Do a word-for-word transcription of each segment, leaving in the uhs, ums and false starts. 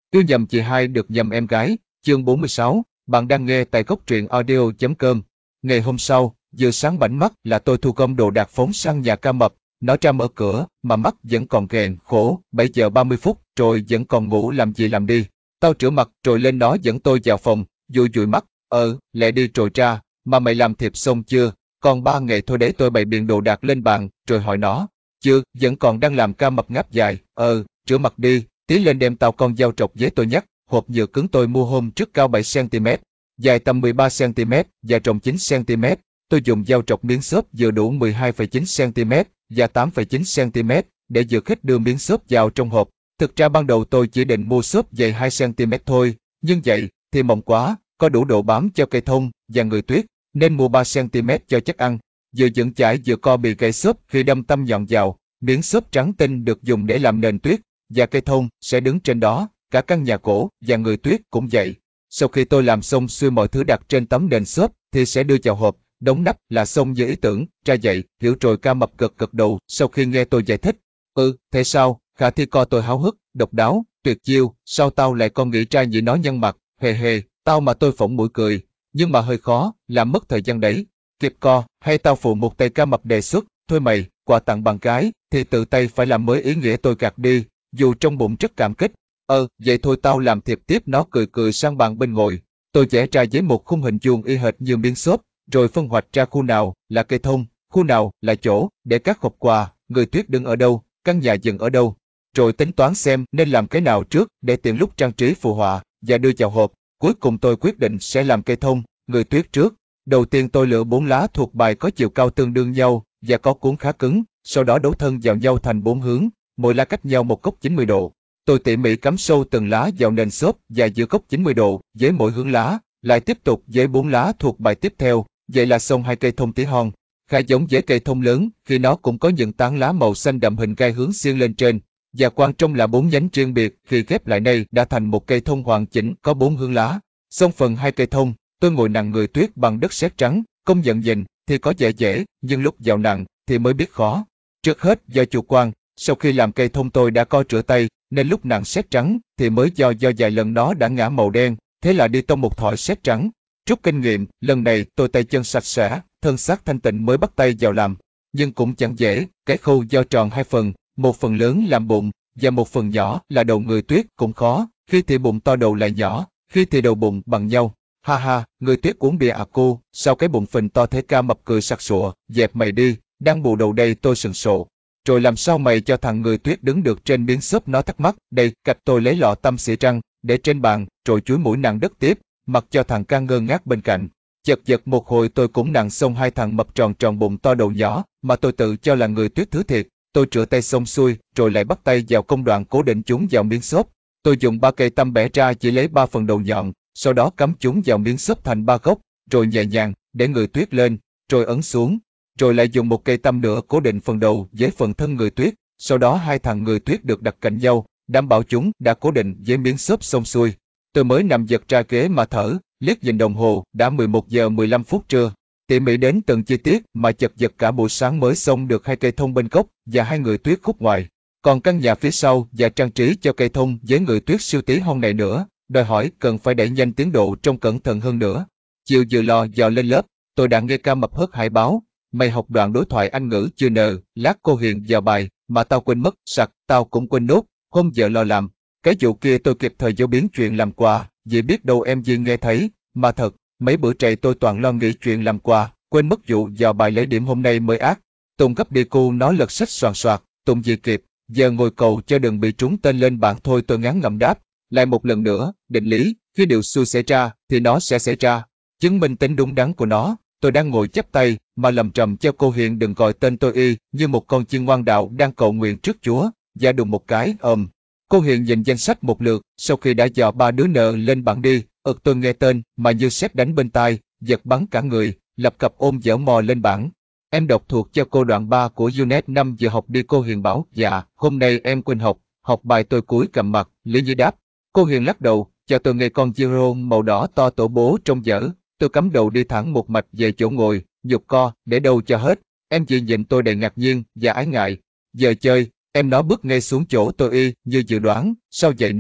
Yêu nhầm chị hai được nhầm em gái, chương bốn mươi sáu, bạn đang nghe tại góc truyện audio chấm com. Ngày hôm sau, vừa sáng bảnh mắt là tôi thu gom đồ đạc phóng sang nhà ca mập, nó ra mở cửa, mà mắt vẫn còn ghèn, khổ, bảy giờ ba mươi phút, rồi vẫn còn ngủ làm gì làm đi. Tao rửa mặt rồi lên nó dẫn tôi vào phòng, dụi dụi mắt, ờ, lẹ đi rồi ra, mà mày làm thiệp xong chưa? Còn ba ngày thôi để tôi bày biện đồ đạc lên bàn, rồi hỏi nó, chưa, vẫn còn đang làm. Ca mập ngáp dài, ờ, rửa mặt đi. Tí lên đem tao con dao trọc giấy tôi nhắc, hộp nhựa cứng tôi mua hôm trước cao bảy xăng ti mét, dài tầm mười ba xăng ti mét và rộng chín xăng ti mét. Tôi dùng dao trọc miếng xốp vừa đủ mười hai phẩy chín xăng ti mét và tám phẩy chín xăng ti mét để vừa khích đưa miếng xốp vào trong hộp. Thực ra ban đầu tôi chỉ định mua xốp dày hai xăng ti mét thôi, nhưng vậy thì mỏng quá, có đủ độ bám cho cây thông và người tuyết, nên mua ba xăng ti mét cho chắc ăn. Vừa vững chãi vừa co bị gãy xốp khi đâm tâm nhọn vào. Miếng xốp trắng tinh được dùng để làm nền tuyết, và cây thông sẽ đứng trên đó. Cả căn nhà cổ và người tuyết cũng vậy. Sau khi tôi làm xong xuôi mọi thứ đặt trên tấm nền xốp thì sẽ đưa vào hộp, đóng nắp là xong với ý tưởng. Ra vậy, hiểu rồi. Ca mập gật gật đầu sau khi nghe tôi giải thích. Ừ, thế sao? Khả thi co tôi háo hức, độc đáo, tuyệt chiêu, sao tao lại con nghĩ ra vậy? Nó nhăn mặt, hề hề, tao mà tôi phỏng mũi cười, nhưng mà hơi khó, làm mất thời gian đấy. Kịp co, hay tao phụ một tay? Ca mập đề xuất. Thôi mày, quà tặng bạn gái thì tự tay phải làm mới ý nghĩa. Tôi gạt đi, dù trong bụng rất cảm kích. Ờ, vậy thôi tao làm thiệp tiếp. Nó cười cười sang bàn bên ngồi. Tôi vẽ ra giấy một khung hình vuông y hệt như miếng xốp, rồi phân hoạch ra khu nào là cây thông, khu nào là chỗ để các hộp quà, người tuyết đứng ở đâu, căn nhà dừng ở đâu. Rồi tính toán xem nên làm cái nào trước để tiện lúc trang trí phù họa và đưa vào hộp. Cuối cùng tôi quyết định sẽ làm cây thông, người tuyết trước. Đầu tiên tôi lựa bốn lá thuộc bài có chiều cao tương đương nhau và có cuống khá cứng, sau đó đấu thân vào nhau thành bốn hướng, mỗi lá cách nhau một góc chín mươi độ. Tôi tỉ mỉ cắm sâu từng lá vào nền xốp và giữ góc chín mươi độ với mỗi hướng lá, lại tiếp tục với bốn lá thuộc bài tiếp theo. Vậy là xong hai cây thông tí hon, khá giống với cây thông lớn khi nó cũng có những tán lá màu xanh đậm hình gai hướng xiên lên trên, và quan trọng là bốn nhánh riêng biệt khi ghép lại đây đã thành một cây thông hoàn chỉnh có bốn hướng lá. Xong phần hai cây thông, tôi ngồi nặng người tuyết bằng đất sét trắng, công nhận nhìn thì có vẻ dễ, nhưng lúc vào nặng thì mới biết khó. Trước hết do chủ quan, sau khi làm cây thông tôi đã co rửa tay, nên lúc nặng sét trắng thì mới do do vài lần nó đã ngã màu đen, thế là đi tông một thỏi sét trắng. Rút kinh nghiệm, lần này tôi tay chân sạch sẽ, thân xác thanh tịnh mới bắt tay vào làm. Nhưng cũng chẳng dễ, cái khâu do tròn hai phần, một phần lớn làm bụng, và một phần nhỏ là đầu người tuyết cũng khó, khi thì bụng to đầu lại nhỏ, khi thì đầu bụng bằng nhau. Ha ha, người tuyết uống bia à cô, sao cái bụng phình to thế? Ca mập cười sặc sụa, dẹp mày đi, đang bù đầu đây. Tôi sừng sộ. Rồi làm sao mày cho thằng người tuyết đứng được trên miếng xốp? Nó thắc mắc. Đây, cạch. Tôi lấy lọ tâm xỉ răng, để trên bàn, rồi chúi mũi nặng đất tiếp, mặc cho thằng ca ngơ ngác bên cạnh. Chật vật một hồi tôi cũng nặng xong hai thằng mập tròn tròn bụng to đầu nhỏ, mà tôi tự cho là người tuyết thứ thiệt. Tôi rửa tay xong xuôi, rồi lại bắt tay vào công đoạn cố định chúng vào miếng xốp. Tôi dùng ba cây tăm bẻ ra chỉ lấy ba phần đầu nhọn, sau đó cắm chúng vào miếng xốp thành ba góc, rồi nhẹ nhàng để người tuyết lên, rồi ấn xuống, rồi lại dùng một cây tăm nữa cố định phần đầu với phần thân người tuyết. Sau đó hai thằng người tuyết được đặt cạnh nhau, đảm bảo chúng đã cố định với miếng xốp xong xuôi. Tôi mới nằm giật ra ghế mà thở, liếc nhìn đồng hồ, đã mười một giờ mười lăm phút trưa. Tỉ mỉ đến từng chi tiết mà chật vật cả buổi sáng mới xong được hai cây thông bên gốc và hai người tuyết khúc ngoài. Còn căn nhà phía sau và trang trí cho cây thông với người tuyết siêu tí hon này nữa, đòi hỏi cần phải đẩy nhanh tiến độ trông cẩn thận hơn nữa. Chiều vừa lo dò lên lớp, tôi đã nghe Ca Mập hớt hải báo. Mày học đoạn đối thoại Anh ngữ chưa nờ? Lát cô Hiền vào bài, mà tao quên mất. Sặc, tao cũng quên nốt, hôm giờ lo làm. Cái vụ kia tôi kịp thời giấu biến chuyện làm quà, vì biết đâu em Duyên nghe thấy. Mà thật, mấy bữa trầy tôi toàn lo nghĩ chuyện làm quà, quên mất vụ vào bài lấy điểm hôm nay mới ác. Tùng gấp đi cô nó lật sách soàn soạt, Tùng gì kịp, giờ ngồi cầu cho đừng bị trúng tên lên bảng thôi. Tôi ngán ngẩm đáp, lại một lần nữa, định lý, khi điều xui xảy ra, thì nó sẽ xảy ra. Chứng minh tính đúng đắn của nó. Tôi đang ngồi chắp tay, mà lầm trầm cho cô Hiền đừng gọi tên tôi y như một con chiên ngoan đạo đang cầu nguyện trước Chúa, và đùng một cái, ầm. Cô Hiền nhìn danh sách một lượt, sau khi đã dò ba đứa nợ lên bảng đi, ực tôi nghe tên, mà như sét đánh bên tai, giật bắn cả người, lập cập ôm dở mò lên bảng. Em đọc thuộc cho cô đoạn ba của Unit năm vừa học đi. Cô Hiền bảo, dạ, hôm nay em quên học, học bài. Tôi cúi cầm mặt, lý nhí đáp. Cô Hiền lắc đầu, cho tôi nghe con zero màu đỏ to tổ bố trông dở. Tôi cắm đầu đi thẳng một mạch về chỗ ngồi, nhục co, để đâu cho hết. Em chỉ nhìn tôi đầy ngạc nhiên và ái ngại. Giờ chơi, em nó bước ngay xuống chỗ tôi y như dự đoán. Sao vậy nợ?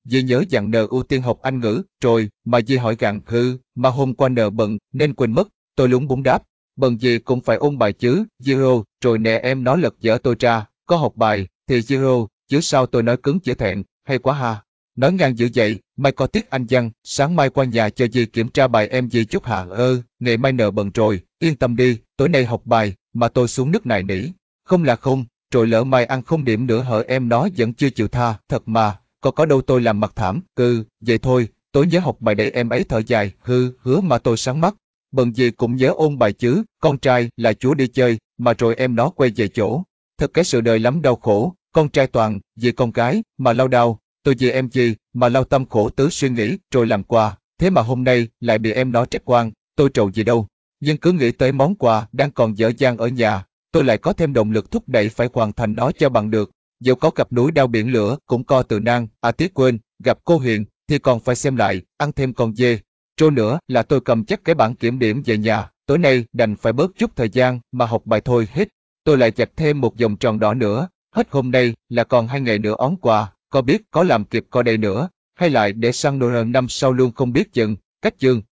dì nhớ dặn N ưu tiên học Anh ngữ, rồi, mà dì hỏi gặng hư, mà hôm qua N bận, nên quên mất, tôi lúng búng đáp. Bận gì cũng phải ôn bài chứ, Zero, rồi nè em nó lật dở tôi ra, có học bài, thì Zero, chứ sao tôi nói cứng chữ thẹn, hay quá ha. Nói ngang dữ vậy, mai có tiết Anh văn, sáng mai qua nhà cho dì kiểm tra bài em dì chút hả ơ, ngày mai N bận rồi, yên tâm đi, tối nay học bài, mà tôi xuống nước này nỉ. Không là không, rồi lỡ mai ăn không điểm nữa hở em nó vẫn chưa chịu tha, thật mà, có có đâu tôi làm mặt thảm, cừ, vậy thôi, tối nhớ học bài để em ấy thở dài, hư, hứa mà tôi sáng mắt. Bận gì cũng nhớ ôn bài chứ, con trai là chúa đi chơi, mà rồi em nó quay về chỗ. Thật cái sự đời lắm đau khổ, con trai toàn, vì con gái, mà lao đao, tôi vì em gì, mà lao tâm khổ tứ suy nghĩ, rồi làm quà, thế mà hôm nay lại bị em nó trách oan, tôi trầu gì đâu. Nhưng cứ nghĩ tới món quà đang còn dở dang ở nhà, tôi lại có thêm động lực thúc đẩy phải hoàn thành nó cho bằng được. Dẫu có gặp núi đao biển lửa cũng co từ nan, à tiếc quên, gặp cô Huyền thì còn phải xem lại, ăn thêm con dê. Trôi nữa là tôi cầm chắc cái bảng kiểm điểm về nhà, tối nay đành phải bớt chút thời gian mà học bài thôi hết. Tôi lại chặt thêm một vòng tròn đỏ nữa, hết hôm nay là còn hai ngày nữa ón quà, có biết có làm kịp coi đây nữa, hay lại để sang nô năm sau luôn không biết chừng, cách chương.